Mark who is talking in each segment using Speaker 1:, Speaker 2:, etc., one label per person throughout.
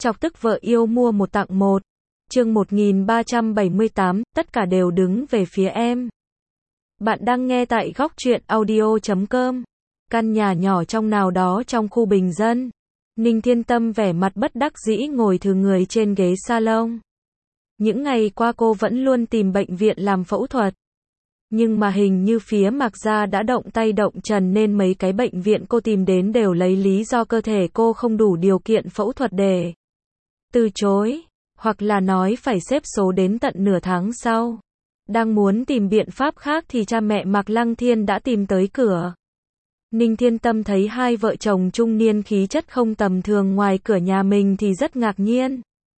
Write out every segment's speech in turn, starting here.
Speaker 1: Chọc tức vợ yêu mua một tặng một. Chương 1378, tất cả đều đứng về phía em. Bạn đang nghe tại góc truyện audio.com. Căn nhà nhỏ trong nào đó trong khu bình dân. Ninh Thiên Tâm vẻ mặt bất đắc dĩ ngồi thừ người trên ghế salon. Những ngày qua cô vẫn luôn tìm bệnh viện làm phẫu thuật. Nhưng mà hình như phía Mạc Gia đã động tay động chân nên mấy cái bệnh viện cô tìm đến đều lấy lý do cơ thể cô không đủ điều kiện phẫu thuật để từ chối, hoặc là nói phải xếp số đến tận nửa tháng sau. Đang muốn tìm biện pháp khác thì cha mẹ Mạc Lăng Thiên đã tìm tới cửa. Ninh Thiên Tâm thấy hai vợ chồng trung niên khí chất không tầm thường ngoài cửa nhà mình thì rất ngạc nhiên.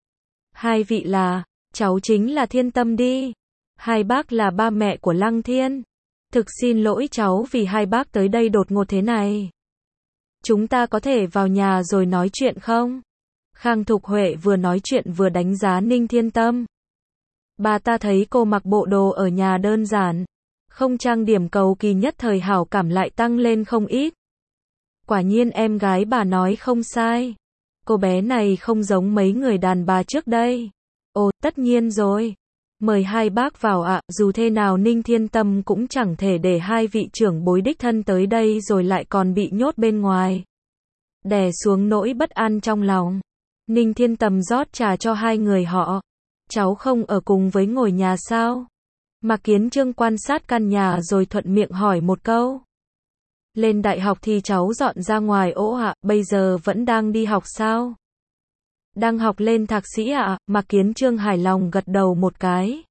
Speaker 1: Hai vị là, cháu chính là Thiên Tâm đi. Hai bác là ba mẹ của Lăng Thiên. Thực xin lỗi cháu vì hai bác tới đây đột ngột thế này. Chúng ta có thể vào nhà rồi nói chuyện không? Khang Thục Huệ vừa nói chuyện vừa đánh giá Ninh Thiên Tâm. Bà ta thấy cô mặc bộ đồ ở nhà đơn giản, không trang điểm cầu kỳ, nhất thời hảo cảm lại tăng lên không ít. Quả nhiên em gái bà nói không sai. Cô bé này không giống mấy người đàn bà trước đây. Ồ, tất nhiên rồi. Mời hai bác vào ạ, dù thế nào Ninh Thiên Tâm cũng chẳng thể để hai vị trưởng bối đích thân tới đây rồi lại còn bị nhốt bên ngoài. Đè xuống nỗi bất an trong lòng. Ninh Thiên Tâm rót trà cho hai người họ. Cháu không ở cùng với ngồi nhà sao? Mạc Kiến Trương quan sát căn nhà rồi thuận miệng hỏi một câu. Lên đại học thì cháu dọn ra ngoài ổ ạ, bây giờ vẫn đang đi học sao? Đang học lên thạc sĩ ạ, Mạc Kiến Trương hài lòng gật đầu một cái.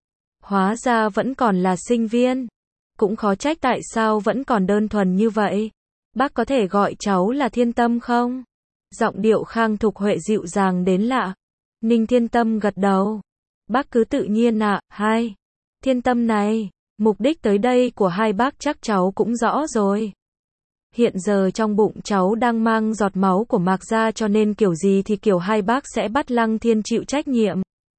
Speaker 1: Hóa ra vẫn còn là sinh viên. Cũng khó trách tại sao vẫn còn đơn thuần như vậy. Bác có thể gọi cháu là Thiên Tâm không? Giọng điệu Khang Thục Huệ dịu dàng đến lạ. Ninh Thiên Tâm gật đầu. Bác cứ tự nhiên ạ. Hai. Thiên Tâm này, mục đích tới đây của hai bác chắc cháu cũng rõ rồi. Hiện giờ trong bụng cháu đang mang giọt máu của Mạc Gia cho nên kiểu gì thì kiểu hai bác sẽ bắt Lăng Thiên chịu trách nhiệm.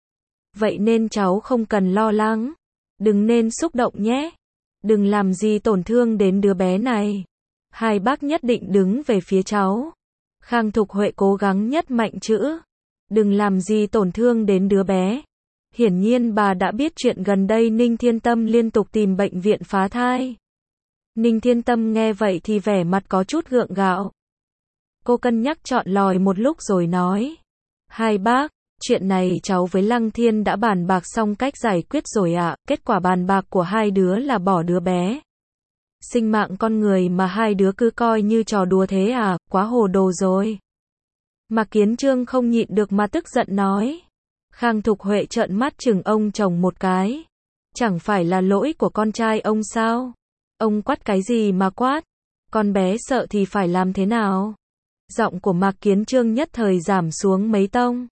Speaker 1: Vậy nên cháu không cần lo lắng. Đừng nên xúc động nhé. Đừng làm gì tổn thương đến đứa bé này. Hai bác nhất định đứng về phía cháu. Khang Thục Huệ cố gắng nhất mạnh chữ. Đừng làm gì tổn thương đến đứa bé. Hiển nhiên bà đã biết chuyện gần đây Ninh Thiên Tâm liên tục tìm bệnh viện phá thai. Ninh Thiên Tâm nghe vậy thì vẻ mặt có chút gượng gạo. Cô cân nhắc chọn lòi một lúc rồi nói. Hai bác, chuyện này cháu với Lăng Thiên đã bàn bạc xong cách giải quyết rồi ạ. Kết quả bàn bạc của hai đứa là bỏ đứa bé. Sinh mạng con người mà hai đứa cứ coi như trò đùa thế à, quá hồ đồ rồi. Mạc Kiến Trương không nhịn được mà tức giận nói. Khang Thục Huệ trợn mắt chừng ông chồng một cái. Chẳng phải là lỗi của con trai ông sao? Ông quát cái gì mà quát? Con bé sợ thì phải làm thế nào? Giọng của Mạc Kiến Trương nhất thời giảm xuống mấy tông.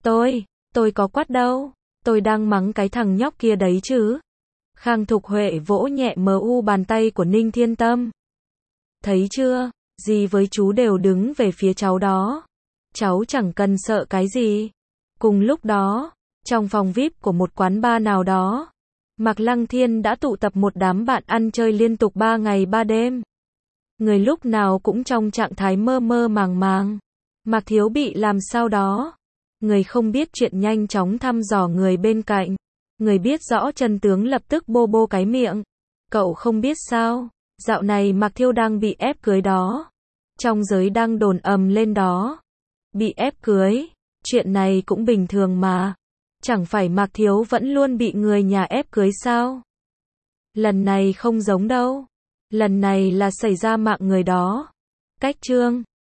Speaker 1: Tôi có quát đâu. Tôi đang mắng cái thằng nhóc kia đấy chứ. Khang Thục Huệ vỗ nhẹ bàn tay của Ninh Thiên Tâm. Thấy chưa? Dì với chú đều đứng về phía cháu đó. Cháu chẳng cần sợ cái gì. Cùng lúc đó, trong phòng VIP của một quán bar nào đó, Mạc Lăng Thiên đã tụ tập một đám bạn ăn chơi liên tục 3 ngày 3 đêm. Người lúc nào cũng trong trạng thái mơ mơ màng màng. Mạc Thiếu bị làm sao đó. Người không biết chuyện nhanh chóng thăm dò người bên cạnh. Người biết rõ chân tướng lập tức bô cái miệng. Cậu không biết sao, dạo này Mạc Thiếu đang bị ép cưới đó. Trong giới đang đồn ầm lên đó. Bị ép cưới, chuyện này cũng bình thường mà. Chẳng phải Mạc Thiếu vẫn luôn bị người nhà ép cưới sao? Lần này không giống đâu. Lần này là xảy ra mạng người đó. Cách chương